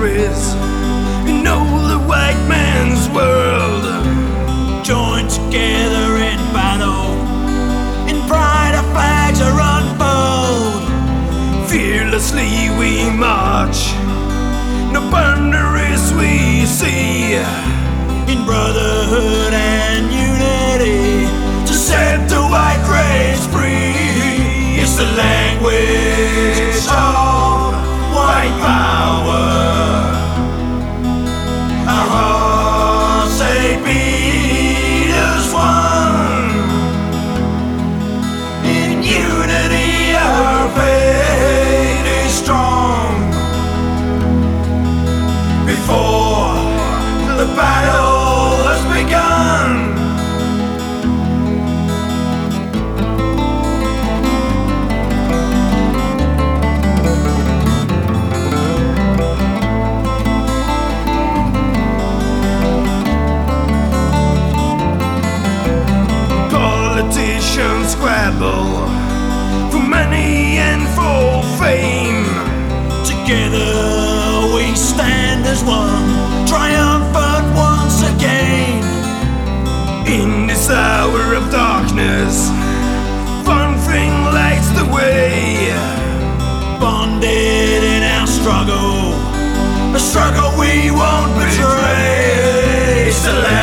countries in all the white man's world. Joined together in battle, in pride our flags are unfurled. Fearlessly we march, no boundaries we see. In brotherhood and unity, to set the white race free. It's the language of white power. Our hearts they beat as one. In unity our faith is strong. Before the battle has begun, politicians squabble for money and for fame. together we stand as one, triumphant once again. In this hour of darkness, one thing lights the way. Bonded in our struggle, a struggle we won't betray. It's the